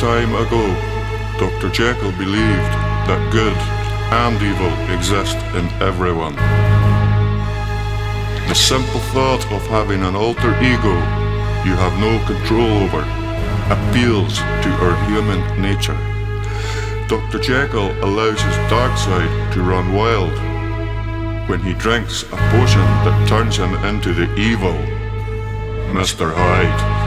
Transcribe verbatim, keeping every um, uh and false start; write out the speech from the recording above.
time ago, Doctor Jekyll believed that good and evil exist in everyone. The simple thought of having an alter ego you have no control over appeals to our human nature. Doctor Jekyll allows his dark side to run wild when he drinks a potion that turns him into the evil Mister Hyde.